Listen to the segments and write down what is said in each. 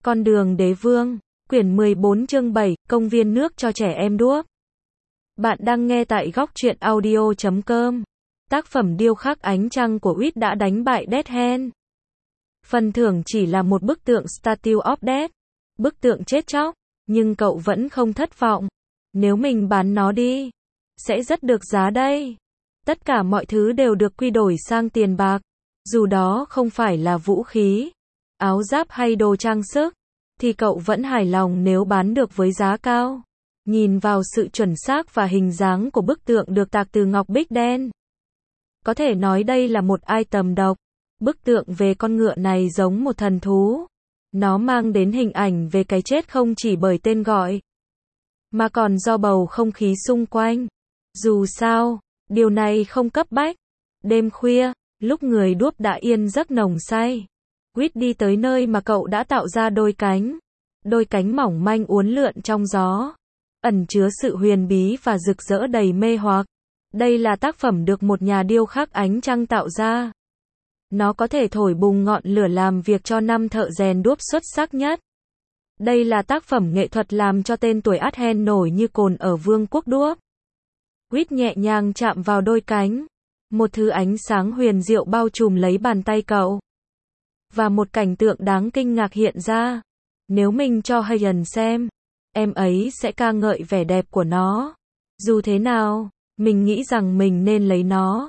Con đường đế vương, quyển 14 chương 7, công viên nước cho trẻ em đuốc. Bạn đang nghe tại góc truyện audio.com. Tác phẩm điêu khắc ánh trăng của Witt đã đánh bại Dead Hand. Phần thưởng chỉ là một bức tượng Statue of Death. Bức tượng chết chóc, nhưng cậu vẫn không thất vọng. Nếu mình bán nó đi, sẽ rất được giá đây. Tất cả mọi thứ đều được quy đổi sang tiền bạc. Dù đó không phải là vũ khí, áo giáp hay đồ trang sức, thì cậu vẫn hài lòng nếu bán được với giá cao. Nhìn vào sự chuẩn xác và hình dáng của bức tượng được tạc từ ngọc bích đen, có thể nói đây là một item độc. Bức tượng về con ngựa này giống một thần thú. Nó mang đến hình ảnh về cái chết không chỉ bởi tên gọi, mà còn do bầu không khí xung quanh. Dù sao, điều này không cấp bách. Đêm khuya, lúc người đuốc đã yên giấc nồng say, Witt đi tới nơi mà cậu đã tạo ra đôi cánh. Đôi cánh mỏng manh uốn lượn trong gió, ẩn chứa sự huyền bí và rực rỡ đầy mê hoặc. Đây là tác phẩm được một nhà điêu khắc ánh trăng tạo ra. Nó có thể thổi bùng ngọn lửa làm việc cho 5 thợ rèn đuốc xuất sắc nhất. Đây là tác phẩm nghệ thuật làm cho tên tuổi Dead Hand nổi như cồn ở vương quốc đuốc. Witt nhẹ nhàng chạm vào đôi cánh. Một thứ ánh sáng huyền diệu bao trùm lấy bàn tay cậu. Và một cảnh tượng đáng kinh ngạc hiện ra. Nếu mình cho Hayan xem, em ấy sẽ ca ngợi vẻ đẹp của nó. Dù thế nào, mình nghĩ rằng mình nên lấy nó.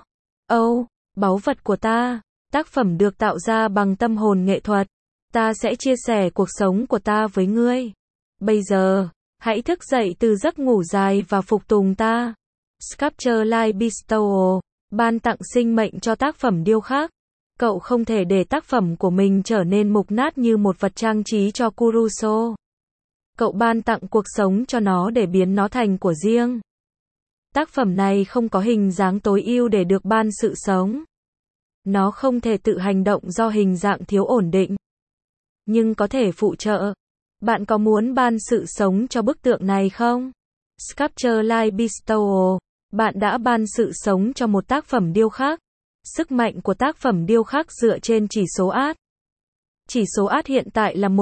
Báu vật của ta. Tác phẩm được tạo ra bằng tâm hồn nghệ thuật. Ta sẽ chia sẻ cuộc sống của ta với ngươi. Bây giờ, hãy thức dậy từ giấc ngủ dài và phục tùng ta. Sculpture Life Bestow, ban tặng sinh mệnh cho tác phẩm điêu khắc. Cậu không thể để tác phẩm của mình trở nên mục nát như một vật trang trí cho Kuruso. Cậu ban tặng cuộc sống cho nó để biến nó thành của riêng. Tác phẩm này không có hình dáng tối ưu để được ban sự sống. Nó không thể tự hành động do hình dạng thiếu ổn định, nhưng có thể phụ trợ. Bạn có muốn ban sự sống cho bức tượng này không? Sculpture Life Bestow, bạn đã ban sự sống cho một tác phẩm điêu khắc. Sức mạnh của tác phẩm điêu khắc dựa trên chỉ số át. Chỉ số át hiện tại là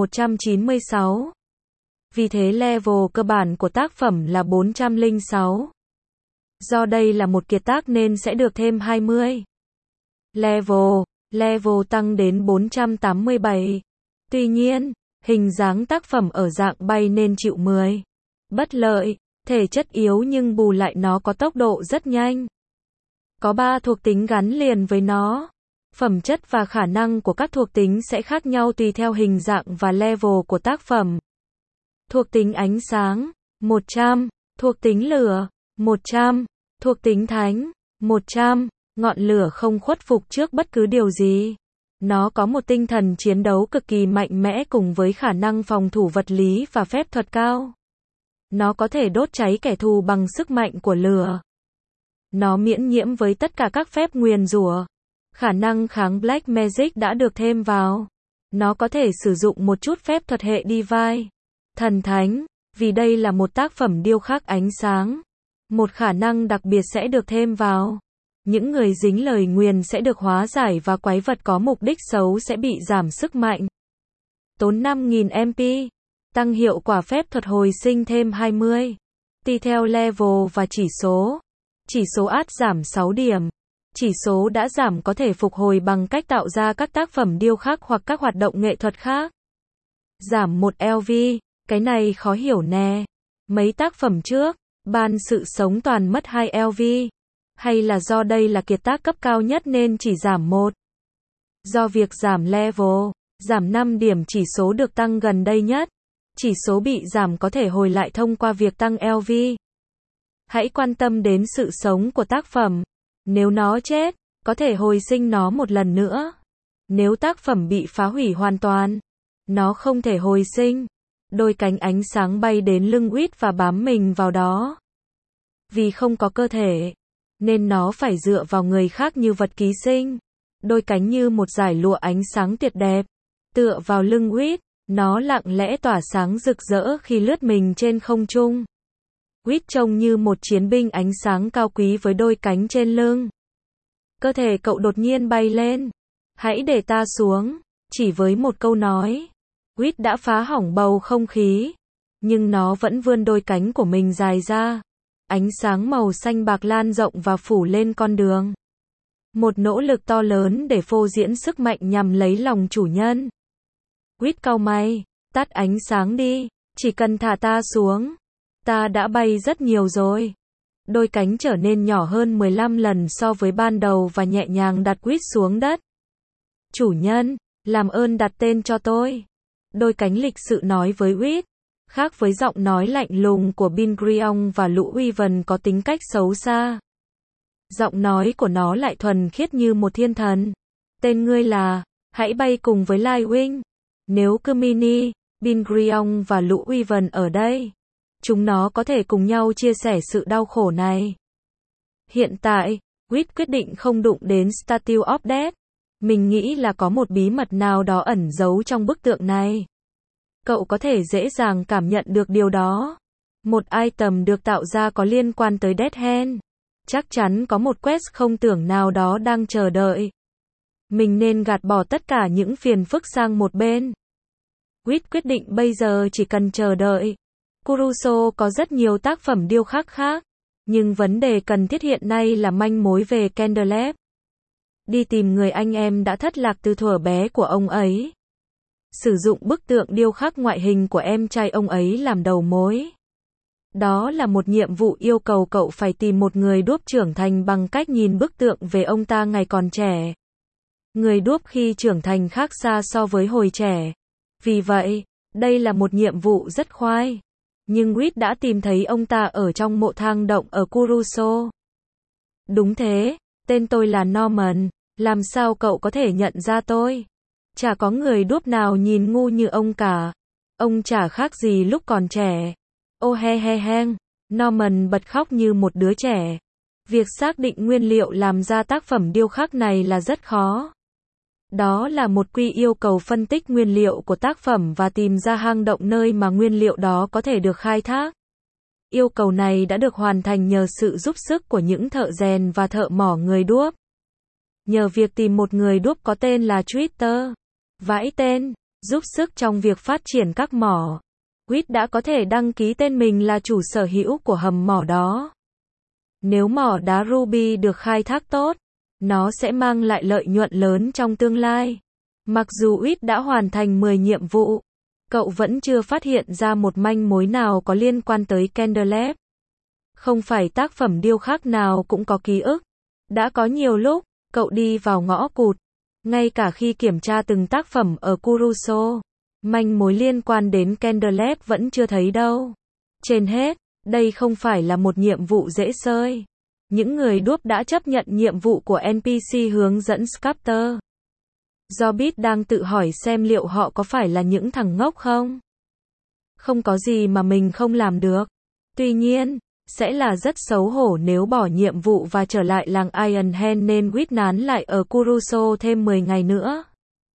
1196. Vì thế level cơ bản của tác phẩm là 406. Do đây là một kiệt tác nên sẽ được thêm 20. Level tăng đến 487. Tuy nhiên, hình dáng tác phẩm ở dạng bay nên chịu 10. Bất lợi, thể chất yếu nhưng bù lại nó có tốc độ rất nhanh. Có 3 thuộc tính gắn liền với nó. Phẩm chất và khả năng của các thuộc tính sẽ khác nhau tùy theo hình dạng và level của tác phẩm. Thuộc tính ánh sáng, 100. Thuộc tính lửa, 100. Thuộc tính thánh, 100. Ngọn lửa không khuất phục trước bất cứ điều gì. Nó có một tinh thần chiến đấu cực kỳ mạnh mẽ cùng với khả năng phòng thủ vật lý và phép thuật cao. Nó có thể đốt cháy kẻ thù bằng sức mạnh của lửa. Nó miễn nhiễm với tất cả các phép nguyền rủa. Khả năng kháng Black Magic đã được thêm vào. Nó có thể sử dụng một chút phép thuật hệ Divine, thần thánh, vì đây là một tác phẩm điêu khắc ánh sáng. Một khả năng đặc biệt sẽ được thêm vào. Những người dính lời nguyền sẽ được hóa giải và quái vật có mục đích xấu sẽ bị giảm sức mạnh. Tốn 5000 MP. Tăng hiệu quả phép thuật hồi sinh thêm 20. Tùy theo level và chỉ số. Chỉ số át giảm 6 điểm. Chỉ số đã giảm có thể phục hồi bằng cách tạo ra các tác phẩm điêu khắc hoặc các hoạt động nghệ thuật khác. Giảm 1 LV. Cái này khó hiểu nè. Mấy tác phẩm trước, ban sự sống toàn mất 2 LV. Hay là do đây là kiệt tác cấp cao nhất nên chỉ giảm 1? Do việc giảm level, giảm 5 điểm chỉ số được tăng gần đây nhất. Chỉ số bị giảm có thể hồi lại thông qua việc tăng LV. Hãy quan tâm đến sự sống của tác phẩm. Nếu nó chết, có thể hồi sinh nó một lần nữa. Nếu tác phẩm bị phá hủy hoàn toàn, nó không thể hồi sinh. Đôi cánh ánh sáng bay đến lưng Witt và bám mình vào đó. Vì không có cơ thể, nên nó phải dựa vào người khác như vật ký sinh. Đôi cánh như một dải lụa ánh sáng tuyệt đẹp. Tựa vào lưng Witt, nó lặng lẽ tỏa sáng rực rỡ khi lướt mình trên không trung. Witt trông như một chiến binh ánh sáng cao quý với đôi cánh trên lưng. Cơ thể cậu đột nhiên bay lên. Hãy để ta xuống. Chỉ với một câu nói. Quýt đã phá hỏng bầu không khí, nhưng nó vẫn vươn đôi cánh của mình dài ra. Ánh sáng màu xanh bạc lan rộng và phủ lên con đường. Một nỗ lực to lớn để phô diễn sức mạnh nhằm lấy lòng chủ nhân. Quýt cau mày, tắt ánh sáng đi, chỉ cần thả ta xuống. Ta đã bay rất nhiều rồi. Đôi cánh trở nên nhỏ hơn 15 lần so với ban đầu và nhẹ nhàng đặt Quýt xuống đất. Chủ nhân, làm ơn đặt tên cho tôi. Đôi cánh lịch sự nói với Quýt. Khác với giọng nói lạnh lùng của Bin Griong và Lũ Weaven có tính cách xấu xa. Giọng nói của nó lại thuần khiết như một thiên thần. Tên ngươi là, hãy bay cùng với Lai Wing. Nếu Kumini, Bin Griong và Lũ Weaven ở đây, chúng nó có thể cùng nhau chia sẻ sự đau khổ này. Hiện tại, Quýt quyết định không đụng đến Statue of Death. Mình nghĩ là có một bí mật nào đó ẩn giấu trong bức tượng này. Cậu có thể dễ dàng cảm nhận được điều đó. Một item được tạo ra có liên quan tới Dead Hand. Chắc chắn có một quest không tưởng nào đó đang chờ đợi. Mình nên gạt bỏ tất cả những phiền phức sang một bên. Quýt quyết định bây giờ chỉ cần chờ đợi. Kuruso có rất nhiều tác phẩm điêu khắc khác, nhưng vấn đề cần thiết hiện nay là manh mối về Candlelight. Đi tìm người anh em đã thất lạc từ thuở bé của ông ấy. Sử dụng bức tượng điêu khắc ngoại hình của em trai ông ấy làm đầu mối. Đó là một nhiệm vụ yêu cầu cậu phải tìm một người đuốc trưởng thành bằng cách nhìn bức tượng về ông ta ngày còn trẻ. Người đuốc khi trưởng thành khác xa so với hồi trẻ. Vì vậy, đây là một nhiệm vụ rất khoai. Nhưng Quýt đã tìm thấy ông ta ở trong mộ thang động ở Kuruso. Đúng thế, tên tôi là Norman, làm sao cậu có thể nhận ra tôi? Chả có người đuốc nào nhìn ngu như ông cả. Ông chả khác gì lúc còn trẻ. Ô he he heng, Norman bật khóc như một đứa trẻ. Việc xác định nguyên liệu làm ra tác phẩm điêu khắc này là rất khó. Đó là một quy yêu cầu phân tích nguyên liệu của tác phẩm và tìm ra hang động nơi mà nguyên liệu đó có thể được khai thác. Yêu cầu này đã được hoàn thành nhờ sự giúp sức của những thợ rèn và thợ mỏ người đuốc. Nhờ việc tìm một người đuốc có tên là Twitter, vãi tên, giúp sức trong việc phát triển các mỏ. Quýt đã có thể đăng ký tên mình là chủ sở hữu của hầm mỏ đó. Nếu mỏ đá ruby được khai thác tốt, nó sẽ mang lại lợi nhuận lớn trong tương lai. Mặc dù Quýt đã hoàn thành 10 nhiệm vụ, cậu vẫn chưa phát hiện ra một manh mối nào có liên quan tới Candlelight. Không phải tác phẩm điêu khắc nào cũng có ký ức. Đã có nhiều lúc, cậu đi vào ngõ cụt. Ngay cả khi kiểm tra từng tác phẩm ở Kuruso, manh mối liên quan đến Candlelight vẫn chưa thấy đâu. Trên hết, đây không phải là một nhiệm vụ dễ xơi. Những người đuốc đã chấp nhận nhiệm vụ của NPC hướng dẫn Sculptor. Zorbit đang tự hỏi xem liệu họ có phải là những thằng ngốc không? Không có gì mà mình không làm được. Tuy nhiên, sẽ là rất xấu hổ nếu bỏ nhiệm vụ và trở lại làng Iron Hand nên Quýt nán lại ở Kuruso thêm 10 ngày nữa.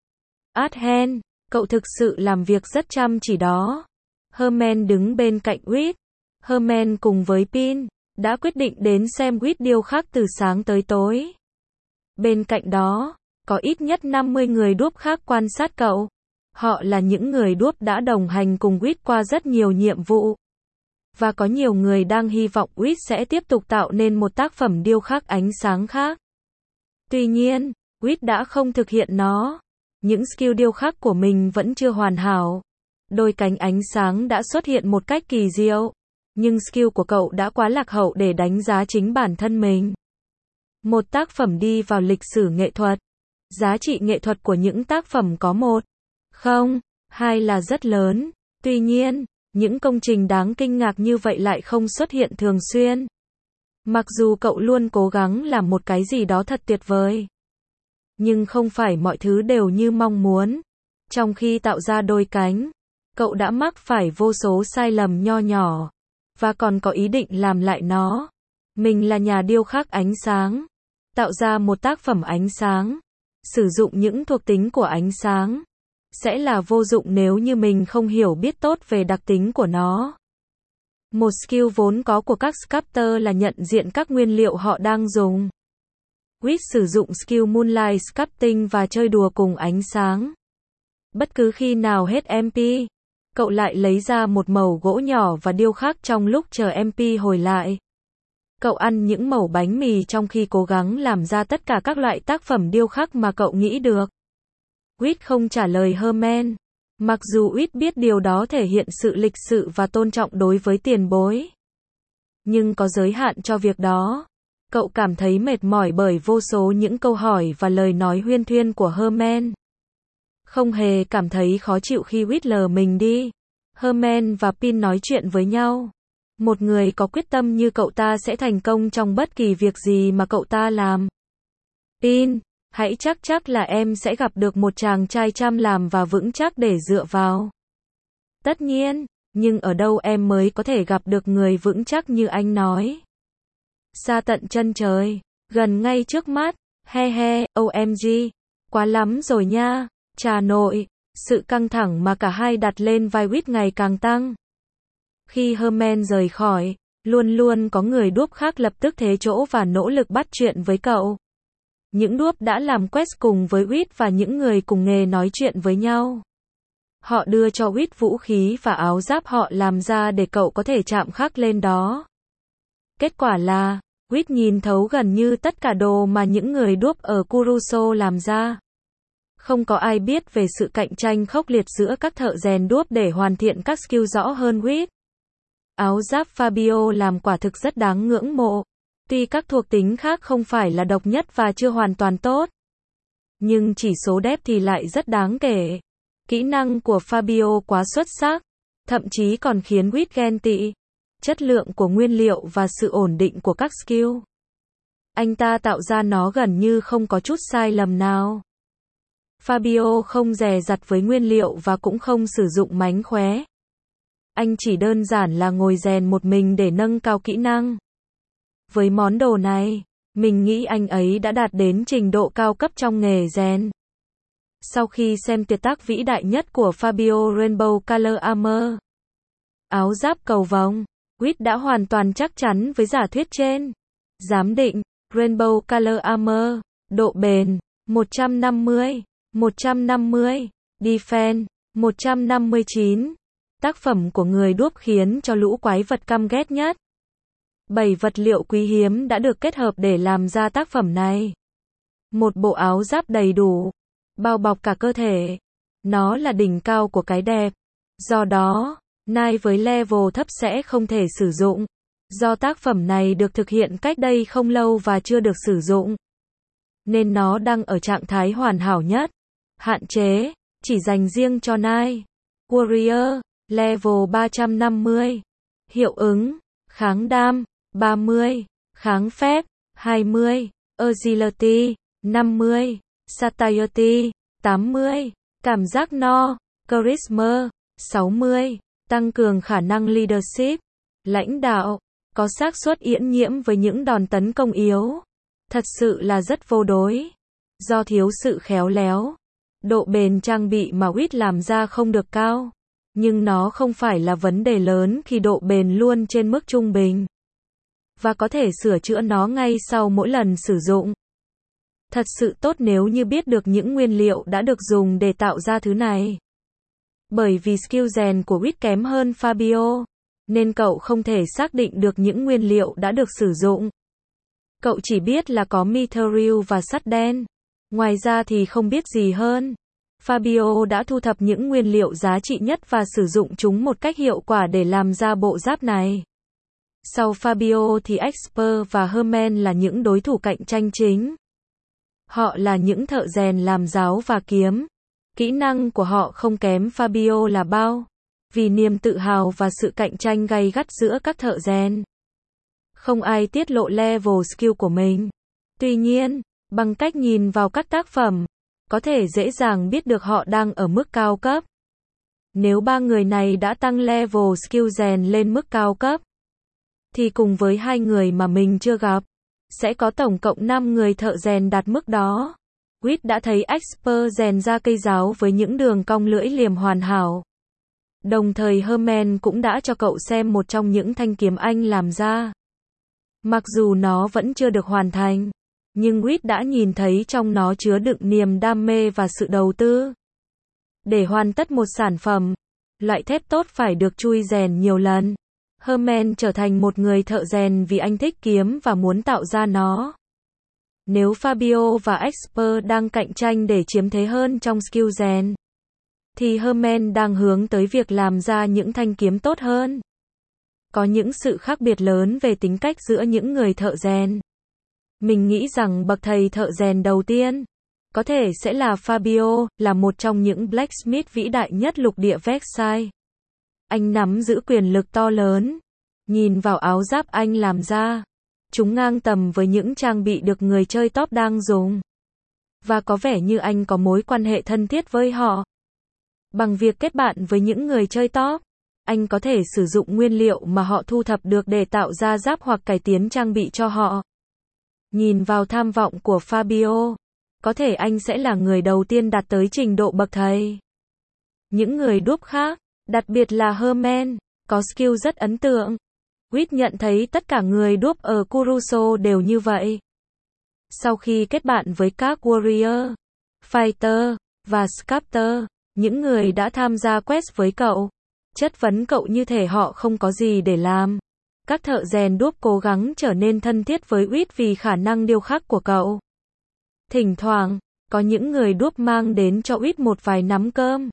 Adhen, cậu thực sự làm việc rất chăm chỉ đó. Herman đứng bên cạnh Quýt. Herman cùng với Pin đã quyết định đến xem Quýt điêu khắc từ sáng tới tối. Bên cạnh đó, có ít nhất 50 người đuốc khác quan sát cậu. Họ là những người đuốc đã đồng hành cùng Quýt qua rất nhiều nhiệm vụ. Và có nhiều người đang hy vọng Quýt sẽ tiếp tục tạo nên một tác phẩm điêu khắc ánh sáng khác. Tuy nhiên, Quýt đã không thực hiện nó. Những skill điêu khắc của mình vẫn chưa hoàn hảo. Đôi cánh ánh sáng đã xuất hiện một cách kỳ diệu. Nhưng skill của cậu đã quá lạc hậu để đánh giá chính bản thân mình. Một tác phẩm đi vào lịch sử nghệ thuật. Giá trị nghệ thuật của những tác phẩm có một, không, hai là rất lớn. Tuy nhiên, những công trình đáng kinh ngạc như vậy lại không xuất hiện thường xuyên. Mặc dù cậu luôn cố gắng làm một cái gì đó thật tuyệt vời. Nhưng không phải mọi thứ đều như mong muốn. Trong khi tạo ra đôi cánh, cậu đã mắc phải vô số sai lầm nho nhỏ. Và còn có ý định làm lại nó. Mình là nhà điêu khắc ánh sáng. Tạo ra một tác phẩm ánh sáng. Sử dụng những thuộc tính của ánh sáng. Sẽ là vô dụng nếu như mình không hiểu biết tốt về đặc tính của nó. Một skill vốn có của các sculptor là nhận diện các nguyên liệu họ đang dùng. Quýt sử dụng skill Moonlight Sculpting và chơi đùa cùng ánh sáng. Bất cứ khi nào hết MP, cậu lại lấy ra một mẩu gỗ nhỏ và điêu khắc trong lúc chờ MP hồi lại. Cậu ăn những mẩu bánh mì trong khi cố gắng làm ra tất cả các loại tác phẩm điêu khắc mà cậu nghĩ được. Whit không trả lời Herman. Mặc dù Whit biết điều đó thể hiện sự lịch sự và tôn trọng đối với tiền bối. Nhưng có giới hạn cho việc đó. Cậu cảm thấy mệt mỏi bởi vô số những câu hỏi và lời nói huyên thuyên của Herman. Không hề cảm thấy khó chịu khi Whit lờ mình đi. Herman và Pin nói chuyện với nhau. Một người có quyết tâm như cậu ta sẽ thành công trong bất kỳ việc gì mà cậu ta làm. Pin, hãy chắc là em sẽ gặp được một chàng trai chăm làm và vững chắc để dựa vào. Tất nhiên, nhưng ở đâu em mới có thể gặp được người vững chắc như anh nói? Xa tận chân trời, gần ngay trước mắt. He he, OMG, quá lắm rồi nha. Trà nội, sự căng thẳng mà cả hai đặt lên vai Whit ngày càng tăng. Khi Herman rời khỏi, luôn luôn có người đúp khác lập tức thế chỗ và nỗ lực bắt chuyện với cậu. Những đúp đã làm quest cùng với Whit và những người cùng nghề nói chuyện với nhau. Họ đưa cho Whit vũ khí và áo giáp họ làm ra để cậu có thể chạm khắc lên đó. Kết quả là, Whit nhìn thấu gần như tất cả đồ mà những người đúp ở Kuruso làm ra. Không có ai biết về sự cạnh tranh khốc liệt giữa các thợ rèn đúp để hoàn thiện các skill rõ hơn Whit. Áo giáp Fabio làm quả thực rất đáng ngưỡng mộ. Tuy các thuộc tính khác không phải là độc nhất và chưa hoàn toàn tốt, nhưng chỉ số đẹp thì lại rất đáng kể. Kỹ năng của Fabio quá xuất sắc, thậm chí còn khiến Whit ghen tị. Chất lượng của nguyên liệu và sự ổn định của các skill. Anh ta tạo ra nó gần như không có chút sai lầm nào. Fabio không dè dặt với nguyên liệu và cũng không sử dụng mánh khóe. Anh chỉ đơn giản là ngồi rèn một mình để nâng cao kỹ năng. Với món đồ này, mình nghĩ anh ấy đã đạt đến trình độ cao cấp trong nghề rèn. Sau khi xem tuyệt tác vĩ đại nhất của Fabio Rainbow Color Armor, áo giáp cầu vồng, Whit đã hoàn toàn chắc chắn với giả thuyết trên. Giám định, Rainbow Color Armor, độ bền, 150, 150, Defense, 159. Tác phẩm của người đúp khiến cho lũ quái vật căm ghét nhất. 7 vật liệu quý hiếm đã được kết hợp để làm ra tác phẩm này. Một bộ áo giáp đầy đủ, bao bọc cả cơ thể. Nó là đỉnh cao của cái đẹp. Do đó, Knight với level thấp sẽ không thể sử dụng. Do tác phẩm này được thực hiện cách đây không lâu và chưa được sử dụng, nên nó đang ở trạng thái hoàn hảo nhất. Hạn chế, chỉ dành riêng cho Knight. Warrior, level 350. Hiệu ứng, kháng đam, 30. Kháng phép, 20. Agility, 50. Satiety, 80. Cảm giác no, Charisma, 60. Tăng cường khả năng leadership, lãnh đạo, có xác suất yễn nhiễm với những đòn tấn công yếu. Thật sự là rất vô đối. Do thiếu sự khéo léo, độ bền trang bị mà Whit làm ra không được cao. Nhưng nó không phải là vấn đề lớn khi độ bền luôn trên mức trung bình. Và có thể sửa chữa nó ngay sau mỗi lần sử dụng. Thật sự tốt nếu như biết được những nguyên liệu đã được dùng để tạo ra thứ này. Bởi vì skill rèn của Whit kém hơn Fabio, nên cậu không thể xác định được những nguyên liệu đã được sử dụng. Cậu chỉ biết là có mithril và sắt đen. Ngoài ra thì không biết gì hơn. Fabio đã thu thập những nguyên liệu giá trị nhất và sử dụng chúng một cách hiệu quả để làm ra bộ giáp này. Sau Fabio thì Expert và Herman là những đối thủ cạnh tranh chính. Họ là những thợ rèn làm giáo và kiếm. Kỹ năng của họ không kém Fabio là bao. Vì niềm tự hào và sự cạnh tranh gay gắt giữa các thợ rèn, không ai tiết lộ level skill của mình. Tuy nhiên, bằng cách nhìn vào các tác phẩm, có thể dễ dàng biết được họ đang ở mức cao cấp. Nếu ba người này đã tăng level skill rèn lên mức cao cấp, thì cùng với hai người mà mình chưa gặp, sẽ có tổng cộng 5 người thợ rèn đạt mức đó. Whit đã thấy Expert rèn ra cây giáo với những đường cong lưỡi liềm hoàn hảo. Đồng thời Herman cũng đã cho cậu xem một trong những thanh kiếm anh làm ra. Mặc dù nó vẫn chưa được hoàn thành, nhưng Whit đã nhìn thấy trong nó chứa đựng niềm đam mê và sự đầu tư. Để hoàn tất một sản phẩm, loại thép tốt phải được chui rèn nhiều lần. Herman trở thành một người thợ rèn vì anh thích kiếm và muốn tạo ra nó. Nếu Fabio và Expert đang cạnh tranh để chiếm thế hơn trong skill rèn, thì Herman đang hướng tới việc làm ra những thanh kiếm tốt hơn. Có những sự khác biệt lớn về tính cách giữa những người thợ rèn. Mình nghĩ rằng bậc thầy thợ rèn đầu tiên có thể sẽ là Fabio, là một trong những blacksmith vĩ đại nhất lục địa Versailles. Anh nắm giữ quyền lực to lớn. Nhìn vào áo giáp anh làm ra, chúng ngang tầm với những trang bị được người chơi top đang dùng. Và có vẻ như anh có mối quan hệ thân thiết với họ. Bằng việc kết bạn với những người chơi top, anh có thể sử dụng nguyên liệu mà họ thu thập được để tạo ra giáp hoặc cải tiến trang bị cho họ. Nhìn vào tham vọng của Fabio, có thể anh sẽ là người đầu tiên đạt tới trình độ bậc thầy. Những người đúp khác, đặc biệt là Herman, có skill rất ấn tượng. Witt nhận thấy tất cả người đúp ở Kuroso đều như vậy. Sau khi kết bạn với các Warrior, Fighter và Sculptor, những người đã tham gia quest với cậu, chất vấn cậu như thể họ không có gì để làm. Các thợ rèn đúp cố gắng trở nên thân thiết với Witt vì khả năng điêu khắc của cậu. Thỉnh thoảng, có những người đúp mang đến cho Witt một vài nắm cơm.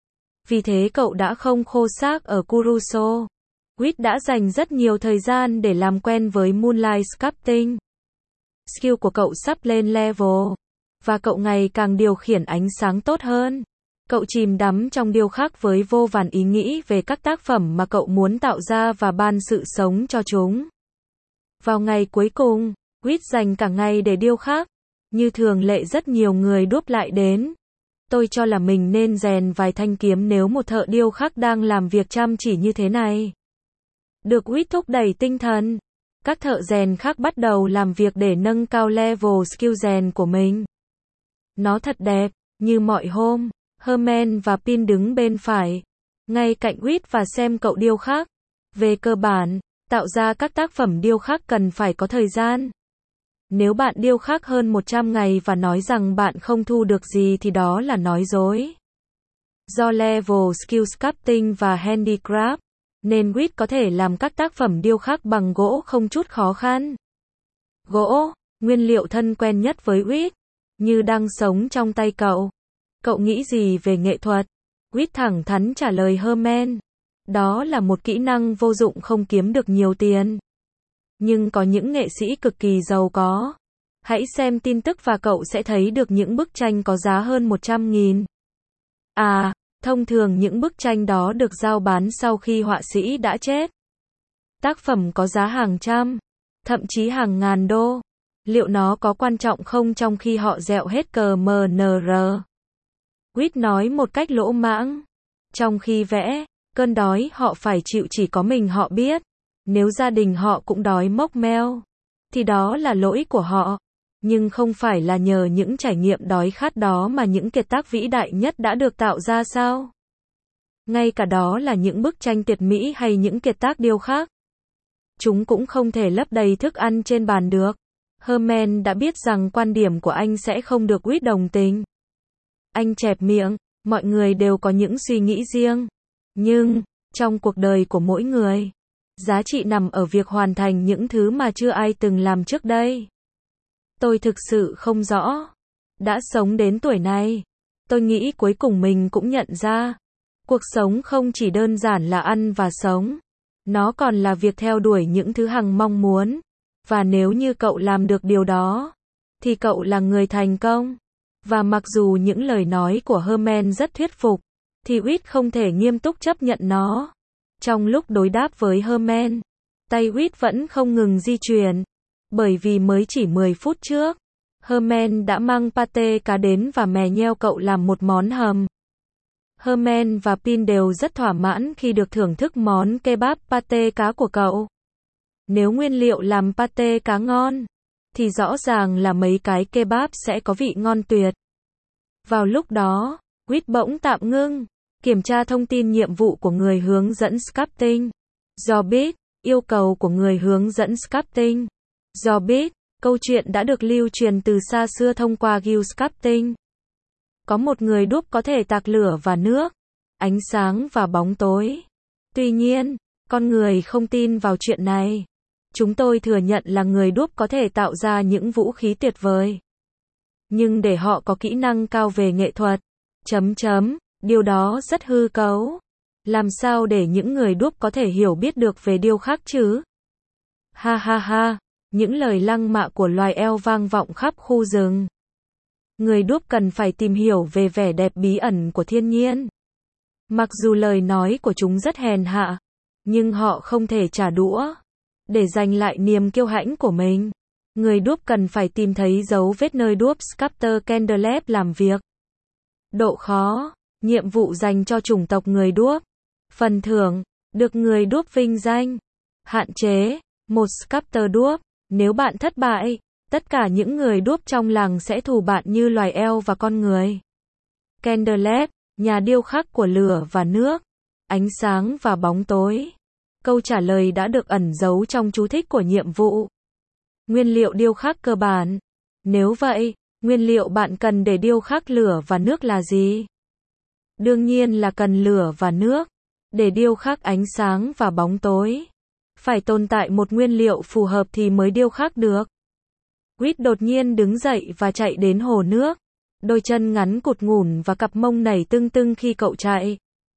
Vì thế cậu đã không khô xác ở Kuroso. Witt đã dành rất nhiều thời gian để làm quen với Moonlight Sculpting. Skill của cậu sắp lên level, và cậu ngày càng điều khiển ánh sáng tốt hơn. Cậu chìm đắm trong điêu khắc với vô vàn ý nghĩ về các tác phẩm mà cậu muốn tạo ra và ban sự sống cho chúng. Vào ngày cuối cùng, Witt dành cả ngày để điêu khắc. Như thường lệ rất nhiều người đúp lại đến. Tôi cho là mình nên rèn vài thanh kiếm nếu một thợ điêu khắc đang làm việc chăm chỉ như thế này. Được Witt thúc đẩy tinh thần, các thợ rèn khác bắt đầu làm việc để nâng cao level skill rèn của mình. Nó thật đẹp, như mọi hôm, Herman và Pin đứng bên phải, ngay cạnh Witt và xem cậu điêu khắc. Về cơ bản, tạo ra các tác phẩm điêu khắc cần phải có thời gian. Nếu bạn điêu khắc hơn 100 ngày và nói rằng bạn không thu được gì thì đó là nói dối. Do level skill sculpting và handicraft, nên Witt có thể làm các tác phẩm điêu khắc bằng gỗ không chút khó khăn. Gỗ, nguyên liệu thân quen nhất với Witt, như đang sống trong tay cậu. Cậu nghĩ gì về nghệ thuật? Witt thẳng thắn trả lời Herman. Đó là một kỹ năng vô dụng không kiếm được nhiều tiền. Nhưng có những nghệ sĩ cực kỳ giàu có. Hãy xem tin tức và cậu sẽ thấy được những bức tranh có giá hơn 100.000. À, thông thường những bức tranh đó được giao bán sau khi họa sĩ đã chết. Tác phẩm có giá hàng trăm, thậm chí hàng ngàn đô. Liệu nó có quan trọng không trong khi họ dẹo hết cờ MNR? Witt nói một cách lỗ mãng. Trong khi vẽ, cơn đói họ phải chịu chỉ có mình họ biết. Nếu gia đình họ cũng đói mốc meo, thì đó là lỗi của họ. Nhưng không phải là nhờ những trải nghiệm đói khát đó mà những kiệt tác vĩ đại nhất đã được tạo ra sao? Ngay cả đó là những bức tranh tuyệt mỹ hay những kiệt tác điêu khắc. Chúng cũng không thể lấp đầy thức ăn trên bàn được. Herman đã biết rằng quan điểm của anh sẽ không được Witt đồng tình. Anh chẹp miệng, mọi người đều có những suy nghĩ riêng. Nhưng, trong cuộc đời của mỗi người, giá trị nằm ở việc hoàn thành những thứ mà chưa ai từng làm trước đây. Tôi thực sự không rõ. Đã sống đến tuổi này, tôi nghĩ cuối cùng mình cũng nhận ra, cuộc sống không chỉ đơn giản là ăn và sống. Nó còn là việc theo đuổi những thứ hằng mong muốn. Và nếu như cậu làm được điều đó, thì cậu là người thành công. Và mặc dù những lời nói của Herman rất thuyết phục, thì Witt không thể nghiêm túc chấp nhận nó. Trong lúc đối đáp với Herman, tay Witt vẫn không ngừng di chuyển. Bởi vì mới chỉ 10 phút trước, Herman đã mang pate cá đến và mè nheo cậu làm một món hầm. Herman và Pin đều rất thỏa mãn khi được thưởng thức món kebab pate cá của cậu. Nếu nguyên liệu làm pate cá ngon, thì rõ ràng là mấy cái kebab sẽ có vị ngon tuyệt. Vào lúc đó, Witt bỗng tạm ngưng, kiểm tra thông tin nhiệm vụ của người hướng dẫn sculpting. Do biết, yêu cầu của người hướng dẫn sculpting. Do biết, câu chuyện đã được lưu truyền từ xa xưa thông qua Guild Sculpting. Có một người đúc có thể tạc lửa và nước, ánh sáng và bóng tối. Tuy nhiên, con người không tin vào chuyện này. Chúng tôi thừa nhận là người đúc có thể tạo ra những vũ khí tuyệt vời. Nhưng để họ có kỹ năng cao về nghệ thuật, điều đó rất hư cấu. Làm sao để những người đúc có thể hiểu biết được về điêu khắc chứ? Ha ha ha, những lời lăng mạ của loài eo vang vọng khắp khu rừng. Người đúc cần phải tìm hiểu về vẻ đẹp bí ẩn của thiên nhiên. Mặc dù lời nói của chúng rất hèn hạ, nhưng họ không thể trả đũa. Để giành lại niềm kiêu hãnh của mình, người đúc cần phải tìm thấy dấu vết nơi đúc sculptor Candlelab làm việc. Độ khó, nhiệm vụ dành cho chủng tộc người đúc. Phần thưởng, được người đúc vinh danh. Hạn chế, một sculptor đúc. Nếu bạn thất bại, tất cả những người đúc trong làng sẽ thù bạn như loài eo và con người. Candlelab, nhà điêu khắc của lửa và nước, ánh sáng và bóng tối. Câu trả lời đã được ẩn giấu trong chú thích của nhiệm vụ. Nguyên liệu điêu khắc cơ bản. Nếu vậy, nguyên liệu bạn cần để điêu khắc lửa và nước là gì? Đương nhiên là cần lửa và nước. Để điêu khắc ánh sáng và bóng tối, phải tồn tại một nguyên liệu phù hợp thì mới điêu khắc được. Quýt đột nhiên đứng dậy và chạy đến hồ nước. Đôi chân ngắn cụt ngủn và cặp mông nảy tưng tưng khi cậu chạy.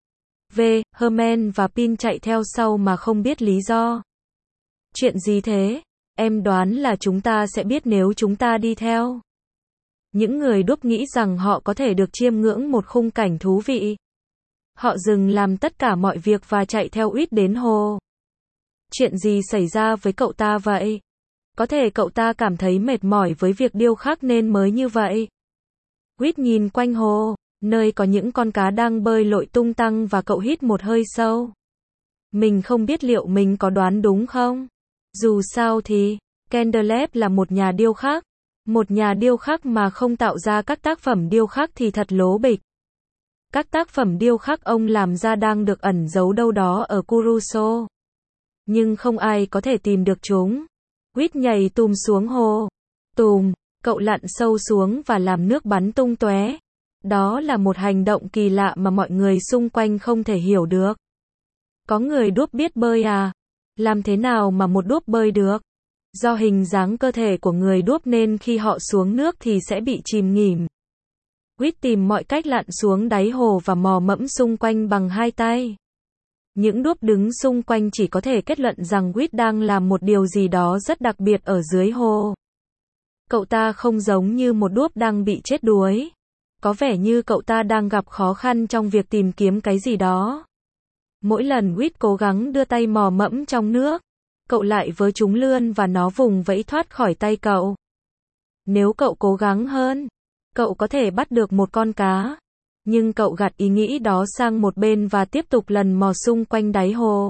Herman và Pin chạy theo sau mà không biết lý do. Chuyện gì thế? Em đoán là chúng ta sẽ biết nếu chúng ta đi theo. Những người đúc nghĩ rằng họ có thể được chiêm ngưỡng một khung cảnh thú vị. Họ dừng làm tất cả mọi việc và chạy theo Quýt đến hồ. Chuyện gì xảy ra với cậu ta vậy? Có thể cậu ta cảm thấy mệt mỏi với việc điêu khắc nên mới như vậy. Quýt nhìn quanh hồ, nơi có những con cá đang bơi lội tung tăng và cậu hít một hơi sâu. Mình không biết liệu mình có đoán đúng không? Dù sao thì, Candlelab là một nhà điêu khắc. Một nhà điêu khắc mà không tạo ra các tác phẩm điêu khắc thì thật lố bịch. Các tác phẩm điêu khắc ông làm ra đang được ẩn giấu đâu đó ở Kuroso. Nhưng không ai có thể tìm được chúng. Quýt nhảy tùm xuống hồ. Tùm, cậu lặn sâu xuống và làm nước bắn tung tóe. Đó là một hành động kỳ lạ mà mọi người xung quanh không thể hiểu được. Có người đúc biết bơi à? Làm thế nào mà một đúc bơi được? Do hình dáng cơ thể của người đúc nên khi họ xuống nước thì sẽ bị chìm nghỉm. Quýt tìm mọi cách lặn xuống đáy hồ và mò mẫm xung quanh bằng hai tay. Những đúc đứng xung quanh chỉ có thể kết luận rằng Quýt đang làm một điều gì đó rất đặc biệt ở dưới hồ. Cậu ta không giống như một đúc đang bị chết đuối. Có vẻ như cậu ta đang gặp khó khăn trong việc tìm kiếm cái gì đó. Mỗi lần Quýt cố gắng đưa tay mò mẫm trong nước, cậu lại vớ chúng lươn và nó vùng vẫy thoát khỏi tay cậu. Nếu cậu cố gắng hơn, cậu có thể bắt được một con cá. Nhưng cậu gạt ý nghĩ đó sang một bên và tiếp tục lần mò xung quanh đáy hồ.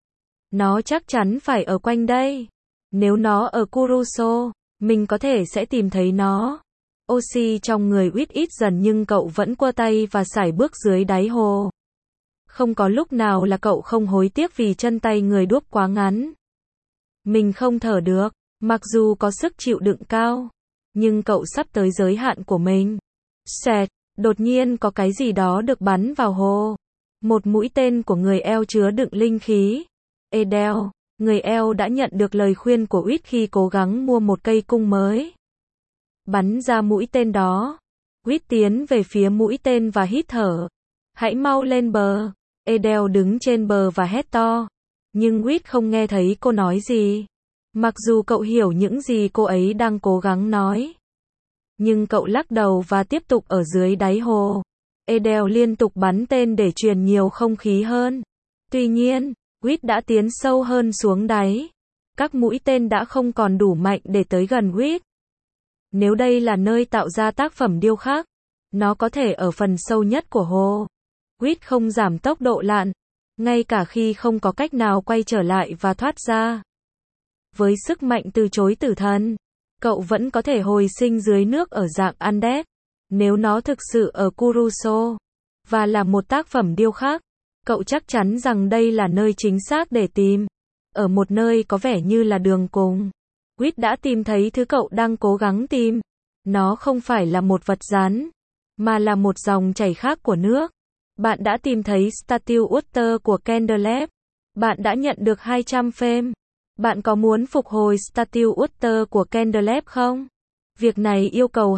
Nó chắc chắn phải ở quanh đây. Nếu nó ở Kuroso, mình có thể sẽ tìm thấy nó. Oxy trong người Quýt ít dần nhưng cậu vẫn quơ tay và sải bước dưới đáy hồ. Không có lúc nào là cậu không hối tiếc vì chân tay người đúc quá ngắn. Mình không thở được, mặc dù có sức chịu đựng cao. Nhưng cậu sắp tới giới hạn của mình. Xẹt, đột nhiên có cái gì đó được bắn vào hồ. Một mũi tên của người eo chứa đựng linh khí. Edel, người eo đã nhận được lời khuyên của Quýt khi cố gắng mua một cây cung mới. Bắn ra mũi tên đó. Quýt tiến về phía mũi tên và hít thở. Hãy mau lên bờ. Edel đứng trên bờ và hét to. Nhưng Quýt không nghe thấy cô nói gì. Mặc dù cậu hiểu những gì cô ấy đang cố gắng nói. Nhưng cậu lắc đầu và tiếp tục ở dưới đáy hồ. Edel liên tục bắn tên để truyền nhiều không khí hơn. Tuy nhiên, Quýt đã tiến sâu hơn xuống đáy. Các mũi tên đã không còn đủ mạnh để tới gần Quýt. Nếu đây là nơi tạo ra tác phẩm điêu khắc, nó có thể ở phần sâu nhất của hồ. Quýt không giảm tốc độ lặn, ngay cả khi không có cách nào quay trở lại và thoát ra. Với sức mạnh từ chối tử thần, cậu vẫn có thể hồi sinh dưới nước ở dạng Andes. Nếu nó thực sự ở Kuroso, và là một tác phẩm điêu khắc, cậu chắc chắn rằng đây là nơi chính xác để tìm. Ở một nơi có vẻ như là đường cùng. Quýt đã tìm thấy thứ cậu đang cố gắng tìm. Nó không phải là một vật rắn, mà là một dòng chảy khác của nước. Bạn đã tìm thấy Statue Water của Candlelab. Bạn đã nhận được 200 fame. Bạn có muốn phục hồi Statue Water của Candlelab không? Việc này yêu cầu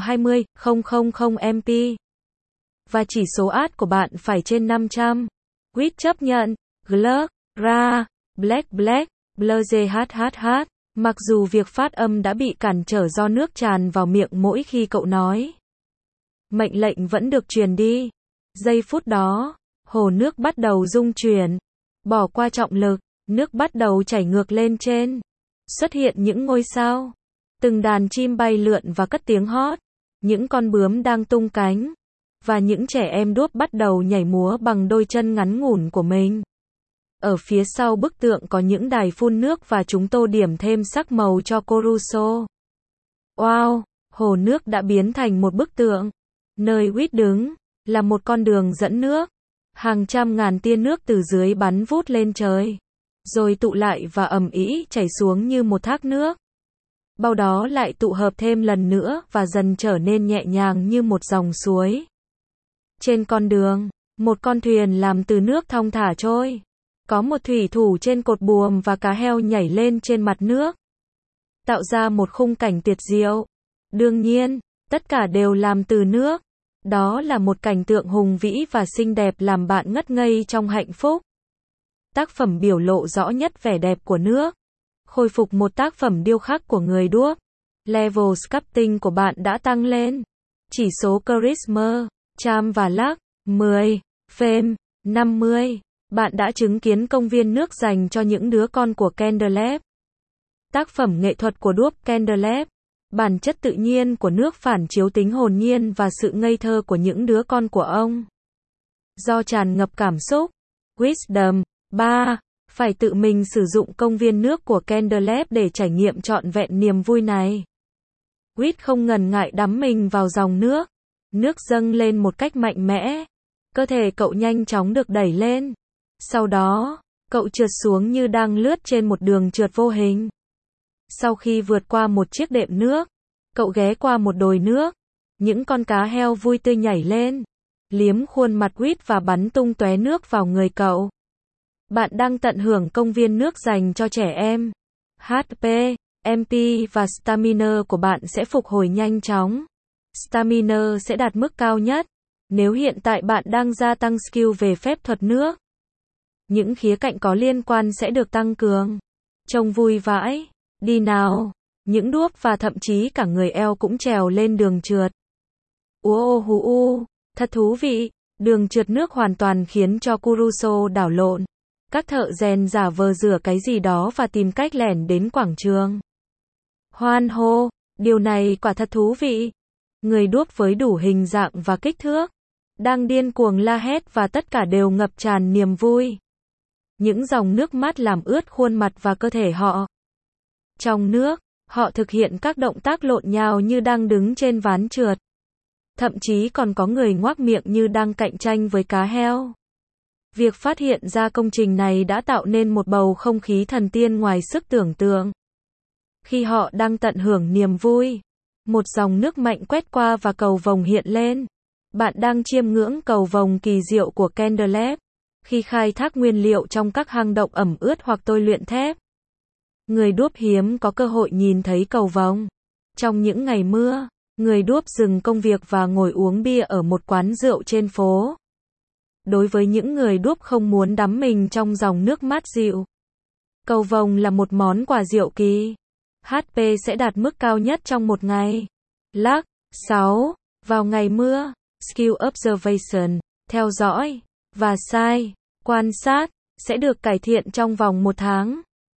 20.000 MP. Và chỉ số ad của bạn phải trên 500. Quýt chấp nhận. Glug, ra, black, blur hhh. Mặc dù việc phát âm đã bị cản trở do nước tràn vào miệng mỗi khi cậu nói. Mệnh lệnh vẫn được truyền đi. Giây phút đó, hồ nước bắt đầu rung chuyển. Bỏ qua trọng lực, nước bắt đầu chảy ngược lên trên. Xuất hiện những ngôi sao. Từng đàn chim bay lượn và cất tiếng hót. Những con bướm đang tung cánh. Và những trẻ em đuốc bắt đầu nhảy múa bằng đôi chân ngắn ngủn của mình. Ở phía sau bức tượng có những đài phun nước và chúng tô điểm thêm sắc màu cho Caruso. Wow, hồ nước đã biến thành một bức tượng. Nơi Whit đứng, là một con đường dẫn nước. Hàng trăm ngàn tia nước từ dưới bắn vút lên trời. Rồi tụ lại và ầm ĩ chảy xuống như một thác nước. Sau đó lại tụ hợp thêm lần nữa và dần trở nên nhẹ nhàng như một dòng suối. Trên con đường, một con thuyền làm từ nước thong thả trôi. Có một thủy thủ trên cột buồm và cá heo nhảy lên trên mặt nước. Tạo ra một khung cảnh tuyệt diệu. Đương nhiên, tất cả đều làm từ nước. Đó là một cảnh tượng hùng vĩ và xinh đẹp làm bạn ngất ngây trong hạnh phúc. Tác phẩm biểu lộ rõ nhất vẻ đẹp của nước. Khôi phục một tác phẩm điêu khắc của người đuốc. Level sculpting của bạn đã tăng lên. Chỉ số charisma, charm và luck, 10, fame, 50. Bạn đã chứng kiến công viên nước dành cho những đứa con của Candlelab. Tác phẩm nghệ thuật của đuốc Candlelab. Bản chất tự nhiên của nước phản chiếu tính hồn nhiên và sự ngây thơ của những đứa con của ông. Do tràn ngập cảm xúc. Wisdom 3. Phải tự mình sử dụng công viên nước của Candlelab để trải nghiệm trọn vẹn niềm vui này. Whit không ngần ngại đắm mình vào dòng nước. Nước dâng lên một cách mạnh mẽ. Cơ thể cậu nhanh chóng được đẩy lên. Sau đó, cậu trượt xuống như đang lướt trên một đường trượt vô hình. Sau khi vượt qua một chiếc đệm nước, cậu ghé qua một đồi nước. Những con cá heo vui tươi nhảy lên, liếm khuôn mặt Whit và bắn tung tóe nước vào người cậu. Bạn đang tận hưởng công viên nước dành cho trẻ em. HP, MP và stamina của bạn sẽ phục hồi nhanh chóng. Stamina sẽ đạt mức cao nhất nếu hiện tại bạn đang gia tăng skill về phép thuật nước. Những khía cạnh có liên quan sẽ được tăng cường. Trông vui vãi. Đi nào. Những đuốc và thậm chí cả người eo cũng trèo lên đường trượt. Thật thú vị. Đường trượt nước hoàn toàn khiến cho Caruso đảo lộn. Các thợ rèn giả vờ rửa cái gì đó và tìm cách lẻn đến quảng trường. Hoan hô. Điều này quả thật thú vị. Người đuốc với đủ hình dạng và kích thước đang điên cuồng la hét và tất cả đều ngập tràn niềm vui. Những dòng nước mắt làm ướt khuôn mặt và cơ thể họ. Trong nước, họ thực hiện các động tác lộn nhào như đang đứng trên ván trượt. Thậm chí còn có người ngoác miệng như đang cạnh tranh với cá heo. Việc phát hiện ra công trình này đã tạo nên một bầu không khí thần tiên ngoài sức tưởng tượng. Khi họ đang tận hưởng niềm vui, một dòng nước mạnh quét qua và cầu vồng hiện lên. Bạn đang chiêm ngưỡng cầu vồng kỳ diệu của Candlelab. Khi khai thác nguyên liệu trong các hang động ẩm ướt hoặc tôi luyện thép. Người đuốc hiếm có cơ hội nhìn thấy cầu vồng. Trong những ngày mưa, người đuốc dừng công việc và ngồi uống bia ở một quán rượu trên phố. Đối với những người đuốc không muốn đắm mình trong dòng nước mát dịu, cầu vồng là một món quà diệu kỳ. HP sẽ đạt mức cao nhất trong một ngày. Luck 6. Vào ngày mưa, skill observation, theo dõi, và sai, quan sát, sẽ được cải thiện trong vòng 1 tháng.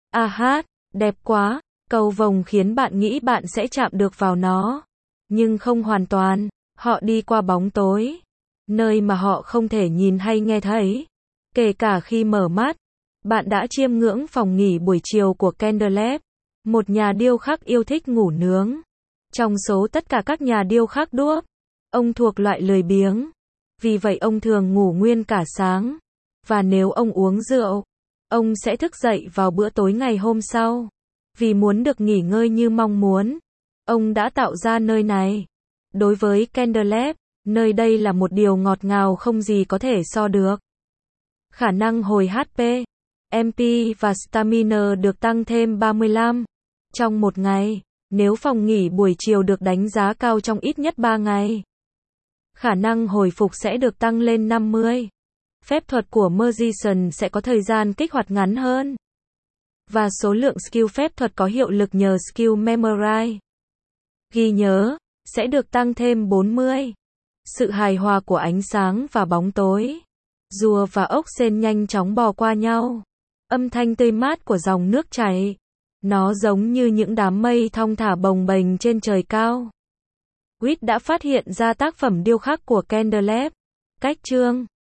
Đẹp quá, cầu vồng khiến bạn nghĩ bạn sẽ chạm được vào nó. Nhưng không hoàn toàn, họ đi qua bóng tối. Nơi mà họ không thể nhìn hay nghe thấy. Kể cả khi mở mắt, bạn đã chiêm ngưỡng phòng nghỉ buổi chiều của Candlelab. Một nhà điêu khắc yêu thích ngủ nướng. Trong số tất cả các nhà điêu khắc đuốc, ông thuộc loại lười biếng. Vì vậy ông thường ngủ nguyên cả sáng. Và nếu ông uống rượu, ông sẽ thức dậy vào bữa tối ngày hôm sau. Vì muốn được nghỉ ngơi như mong muốn, ông đã tạo ra nơi này. Đối với Candlelab, Nơi đây là một điều ngọt ngào không gì có thể so được. Khả năng hồi HP, MP và Stamina được tăng thêm 35 trong một ngày, nếu phòng nghỉ buổi chiều được đánh giá cao trong ít nhất 3 ngày. Khả năng hồi phục sẽ được tăng lên 50. Phép thuật của Magician sẽ có thời gian kích hoạt ngắn hơn. Và số lượng skill phép thuật có hiệu lực nhờ skill Memorize, ghi nhớ, sẽ được tăng thêm 40. Sự hài hòa của ánh sáng và bóng tối. Rùa và ốc sên nhanh chóng bò qua nhau. Âm thanh tươi mát của dòng nước chảy. Nó giống như những đám mây thong thả bồng bềnh trên trời cao. Quýt đã phát hiện ra tác phẩm điêu khắc của Candlelab. Cách chương